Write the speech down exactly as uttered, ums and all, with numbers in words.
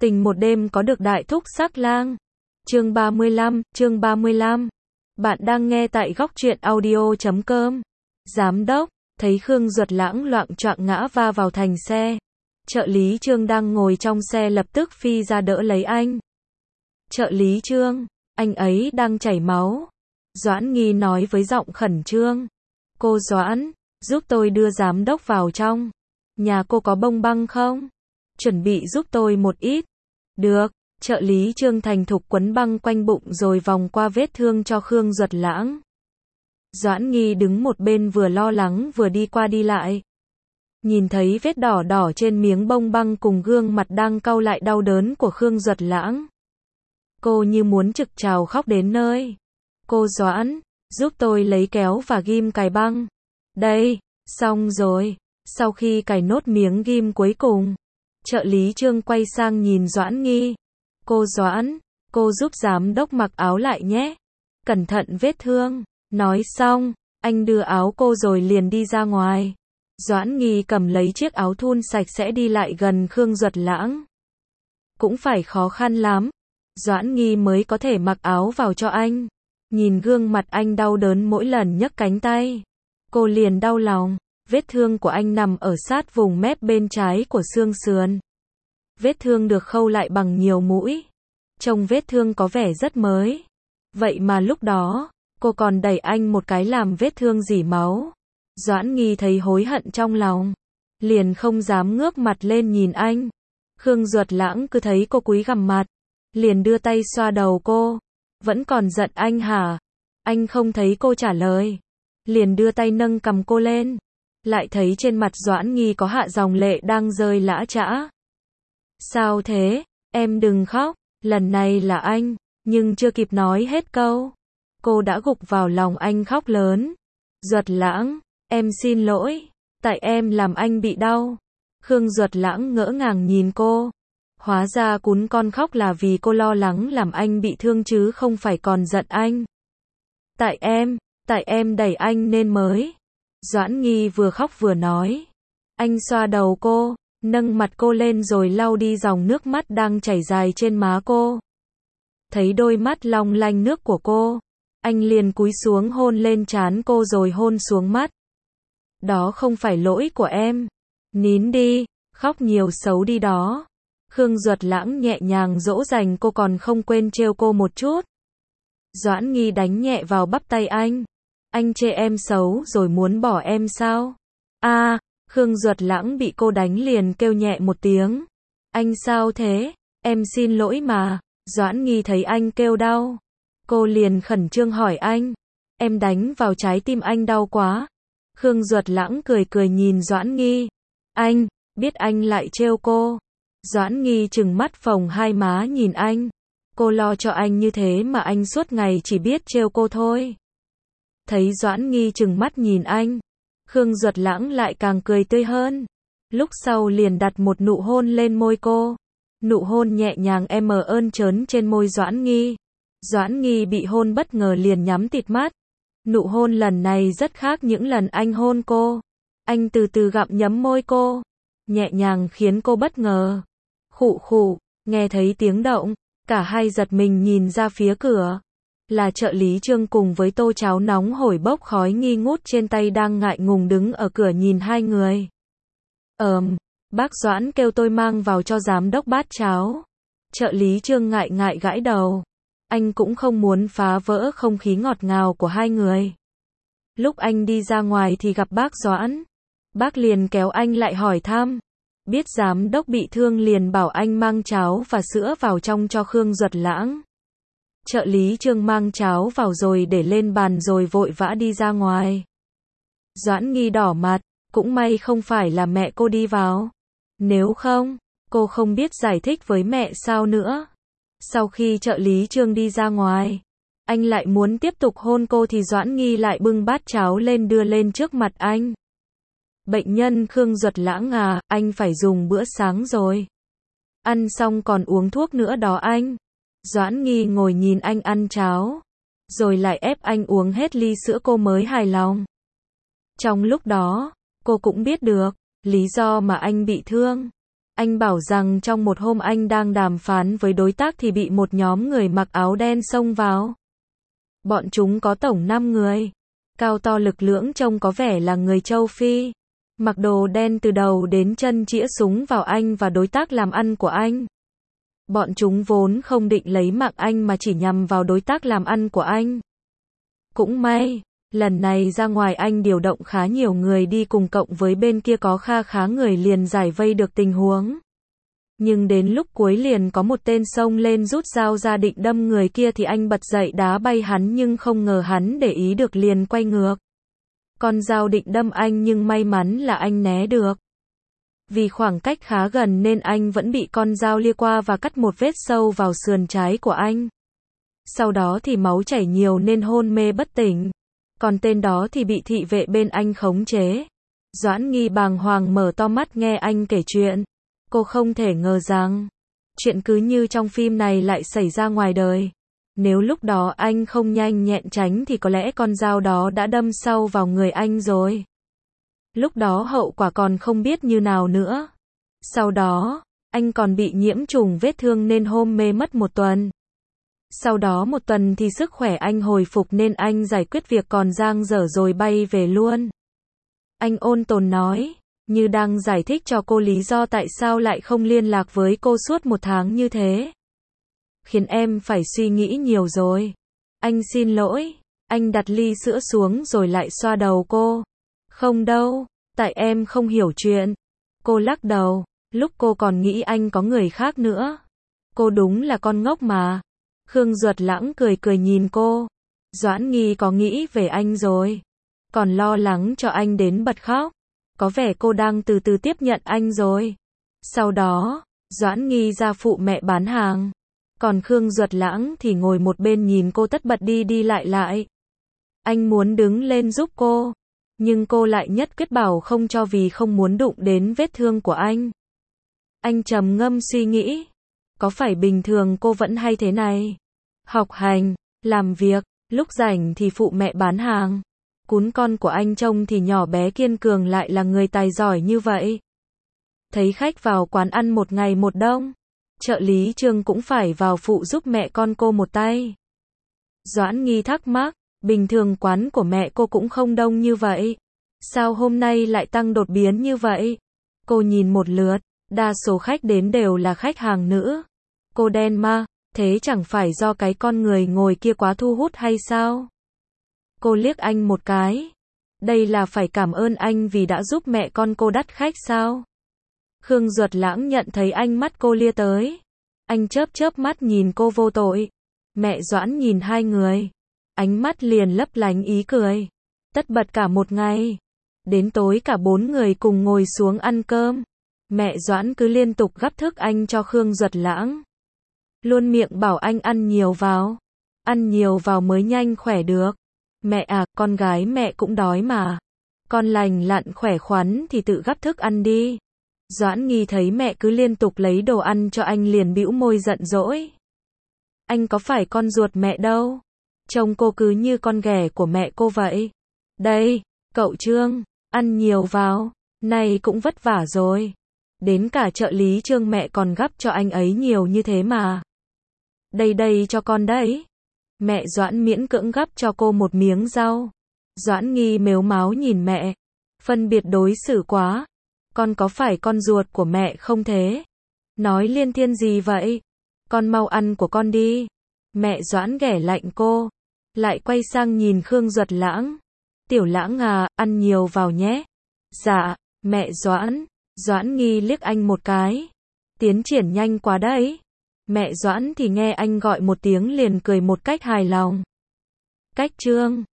Tình một đêm có được đại thúc sắc lang. Chương ba mươi lăm, chương ba mươi lăm. Bạn đang nghe tại góc truyện audio chấm com. Giám đốc, thấy Khương Duật Lãng loạng choạng ngã va vào thành xe. Trợ lý Trương đang ngồi trong xe lập tức phi ra đỡ lấy anh. Trợ lý Trương, anh ấy đang chảy máu. Doãn Nghi nói với giọng khẩn trương. Cô Doãn, giúp tôi đưa giám đốc vào trong. Nhà cô có bông băng không? Chuẩn bị giúp tôi một ít. Được, trợ lý Trương thành thục quấn băng quanh bụng rồi vòng qua vết thương cho Khương Duật Lãng. Doãn Nghi đứng một bên vừa lo lắng vừa đi qua đi lại. Nhìn thấy vết đỏ đỏ trên miếng bông băng cùng gương mặt đang cau lại đau đớn của Khương Duật Lãng. Cô như muốn trực trào khóc đến nơi. Cô Doãn, giúp tôi lấy kéo và ghim cài băng. Đây, xong rồi. Sau khi cài nốt miếng ghim cuối cùng, trợ lý Trương quay sang nhìn Doãn Nghi. Cô Doãn, cô giúp giám đốc mặc áo lại nhé. Cẩn thận vết thương. Nói xong, anh đưa áo cô rồi liền đi ra ngoài. Doãn Nghi cầm lấy chiếc áo thun sạch sẽ đi lại gần Khương Duật Lãng. Cũng phải khó khăn lắm. Doãn Nghi mới có thể mặc áo vào cho anh. Nhìn gương mặt anh đau đớn mỗi lần nhấc cánh tay. Cô liền đau lòng. Vết thương của anh nằm ở sát vùng mép bên trái của xương sườn. Vết thương được khâu lại bằng nhiều mũi. Trông vết thương có vẻ rất mới. Vậy mà lúc đó, cô còn đẩy anh một cái làm vết thương rỉ máu. Doãn Nghi thấy hối hận trong lòng. Liền không dám ngước mặt lên nhìn anh. Khương Duật Lãng cứ thấy cô cúi gằm mặt. Liền đưa tay xoa đầu cô. Vẫn còn giận anh hả? Anh không thấy cô trả lời. Liền đưa tay nâng cằm cô lên. Lại thấy trên mặt Doãn Nghi có hạ dòng lệ đang rơi lã chã. Sao thế? Em đừng khóc. Lần này là anh. Nhưng chưa kịp nói hết câu. Cô đã gục vào lòng anh khóc lớn. Duật Lãng, em xin lỗi. Tại em làm anh bị đau. Khương Duật Lãng ngỡ ngàng nhìn cô. Hóa ra cún con khóc là vì cô lo lắng làm anh bị thương chứ không phải còn giận anh. Tại em, tại em đẩy anh nên mới. Doãn Nghi vừa khóc vừa nói. Anh xoa đầu cô, nâng mặt cô lên rồi lau đi dòng nước mắt đang chảy dài trên má cô. Thấy đôi mắt long lanh nước của cô, anh liền cúi xuống hôn lên trán cô rồi hôn xuống mắt. Đó không phải lỗi của em. Nín đi, khóc nhiều xấu đi đó. Khương Duật Lãng nhẹ nhàng dỗ dành cô còn không quên trêu cô một chút. Doãn Nghi đánh nhẹ vào bắp tay anh. Anh chê em xấu rồi muốn bỏ em sao? À, Khương Duật Lãng bị cô đánh liền kêu nhẹ một tiếng. Anh sao thế? Em xin lỗi mà. Doãn Nghi thấy anh kêu đau. Cô liền khẩn trương hỏi anh. Em đánh vào trái tim anh đau quá. Khương Duật Lãng cười cười nhìn Doãn Nghi. Anh, biết anh lại trêu cô. Doãn Nghi trừng mắt phồng hai má nhìn anh. Cô lo cho anh như thế mà anh suốt ngày chỉ biết trêu cô thôi. Thấy Doãn Nghi trừng mắt nhìn anh, Khương Duật Lãng lại càng cười tươi hơn. Lúc sau liền đặt một nụ hôn lên môi cô. Nụ hôn nhẹ nhàng em mờ ơn trớn trên môi Doãn Nghi. Doãn Nghi bị hôn bất ngờ liền nhắm tịt mắt. Nụ hôn lần này rất khác những lần anh hôn cô. Anh từ từ gặm nhấm môi cô, nhẹ nhàng khiến cô bất ngờ. Khụ khụ, nghe thấy tiếng động, cả hai giật mình nhìn ra phía cửa. Là trợ lý Trương cùng với tô cháo nóng hổi bốc khói nghi ngút trên tay đang ngại ngùng đứng ở cửa nhìn hai người. Ờm, bác Doãn kêu tôi mang vào cho giám đốc bát cháo. Trợ lý Trương ngại ngại gãi đầu. Anh cũng không muốn phá vỡ không khí ngọt ngào của hai người. Lúc anh đi ra ngoài thì gặp bác Doãn. Bác liền kéo anh lại hỏi thăm. Biết giám đốc bị thương liền bảo anh mang cháo và sữa vào trong cho Khương Duật Lãng. Trợ lý Trương mang cháo vào rồi để lên bàn rồi vội vã đi ra ngoài. Doãn Nghi đỏ mặt, cũng may không phải là mẹ cô đi vào. Nếu không, cô không biết giải thích với mẹ sao nữa. Sau khi trợ lý Trương đi ra ngoài, anh lại muốn tiếp tục hôn cô thì Doãn Nghi lại bưng bát cháo lên đưa lên trước mặt anh. Bệnh nhân Khương Duật Lãng à, anh phải dùng bữa sáng rồi. Ăn xong còn uống thuốc nữa đó anh. Doãn Nghi ngồi nhìn anh ăn cháo, rồi lại ép anh uống hết ly sữa cô mới hài lòng. Trong lúc đó, cô cũng biết được lý do mà anh bị thương. Anh bảo rằng trong một hôm anh đang đàm phán với đối tác thì bị một nhóm người mặc áo đen xông vào. Bọn chúng có tổng năm người. Cao to lực lưỡng trông có vẻ là người châu Phi. Mặc đồ đen từ đầu đến chân chĩa súng vào anh và đối tác làm ăn của anh. Bọn chúng vốn không định lấy mạng anh mà chỉ nhằm vào đối tác làm ăn của anh. Cũng may, lần này ra ngoài anh điều động khá nhiều người đi cùng cộng với bên kia có kha khá người liền giải vây được tình huống. Nhưng đến lúc cuối liền có một tên xông lên rút dao ra định đâm người kia thì anh bật dậy đá bay hắn nhưng không ngờ hắn để ý được liền quay ngược. Con dao định đâm anh nhưng may mắn là anh né được. Vì khoảng cách khá gần nên anh vẫn bị con dao lia qua và cắt một vết sâu vào sườn trái của anh. Sau đó thì máu chảy nhiều nên hôn mê bất tỉnh. Còn tên đó thì bị thị vệ bên anh khống chế. Doãn Nghi bàng hoàng mở to mắt nghe anh kể chuyện. Cô không thể ngờ rằng chuyện cứ như trong phim này lại xảy ra ngoài đời. Nếu lúc đó anh không nhanh nhẹn tránh thì có lẽ con dao đó đã đâm sâu vào người anh rồi. Lúc đó hậu quả còn không biết như nào nữa. Sau đó, anh còn bị nhiễm trùng vết thương nên hôn mê mất một tuần. Sau đó một tuần thì sức khỏe anh hồi phục nên anh giải quyết việc còn dang dở rồi bay về luôn. Anh ôn tồn nói, như đang giải thích cho cô lý do tại sao lại không liên lạc với cô suốt một tháng như thế. Khiến em phải suy nghĩ nhiều rồi. Anh xin lỗi. Anh đặt ly sữa xuống rồi lại xoa đầu cô. Không đâu, tại em không hiểu chuyện. Cô lắc đầu, lúc cô còn nghĩ anh có người khác nữa. Cô đúng là con ngốc mà. Khương Duật Lãng cười cười nhìn cô. Doãn Nghi có nghĩ về anh rồi. Còn lo lắng cho anh đến bật khóc. Có vẻ cô đang từ từ tiếp nhận anh rồi. Sau đó, Doãn Nghi ra phụ mẹ bán hàng. Còn Khương Duật Lãng thì ngồi một bên nhìn cô tất bật đi đi lại lại. Anh muốn đứng lên giúp cô. Nhưng cô lại nhất quyết bảo không cho vì không muốn đụng đến vết thương của anh. Anh trầm ngâm suy nghĩ. Có phải bình thường cô vẫn hay thế này? Học hành, làm việc, lúc rảnh thì phụ mẹ bán hàng. Cún con của anh trông thì nhỏ bé kiên cường lại là người tài giỏi như vậy. Thấy khách vào quán ăn một ngày một đông. Trợ lý Trương cũng phải vào phụ giúp mẹ con cô một tay. Doãn Nghi thắc mắc, bình thường quán của mẹ cô cũng không đông như vậy. Sao hôm nay lại tăng đột biến như vậy? Cô nhìn một lượt, đa số khách đến đều là khách hàng nữ. Cô đen ma, thế chẳng phải do cái con người ngồi kia quá thu hút hay sao? Cô liếc anh một cái. Đây là phải cảm ơn anh vì đã giúp mẹ con cô đắt khách sao? Khương Duật Lãng nhận thấy ánh mắt cô lia tới. Anh chớp chớp mắt nhìn cô vô tội. Mẹ Doãn nhìn hai người. Ánh mắt liền lấp lánh ý cười. Tất bật cả một ngày. Đến tối cả bốn người cùng ngồi xuống ăn cơm. Mẹ Doãn cứ liên tục gắp thức anh cho Khương Duật Lãng. Luôn miệng bảo anh ăn nhiều vào. Ăn nhiều vào mới nhanh khỏe được. Mẹ à, con gái mẹ cũng đói mà. Con lành lặn khỏe khoắn thì tự gắp thức ăn đi. Doãn Nghi thấy mẹ cứ liên tục lấy đồ ăn cho anh liền bĩu môi giận dỗi. Anh có phải con ruột mẹ đâu. Trông cô cứ như con ghẻ của mẹ cô vậy. Đây, cậu Trương, ăn nhiều vào. Này cũng vất vả rồi. Đến cả trợ lý Trương mẹ còn gắp cho anh ấy nhiều như thế mà. Đây đây cho con đấy. Mẹ Doãn miễn cưỡng gắp cho cô một miếng rau. Doãn Nghi mếu máo nhìn mẹ. Phân biệt đối xử quá. Con có phải con ruột của mẹ không thế? Nói liên thiên gì vậy? Con mau ăn của con đi. Mẹ Doãn ghẻ lạnh cô. Lại quay sang nhìn Khương Duật Lãng. Tiểu Lãng à, ăn nhiều vào nhé. Dạ, mẹ Doãn. Doãn Nghi liếc anh một cái. Tiến triển nhanh quá đấy. Mẹ Doãn thì nghe anh gọi một tiếng liền cười một cách hài lòng. Cách Trương.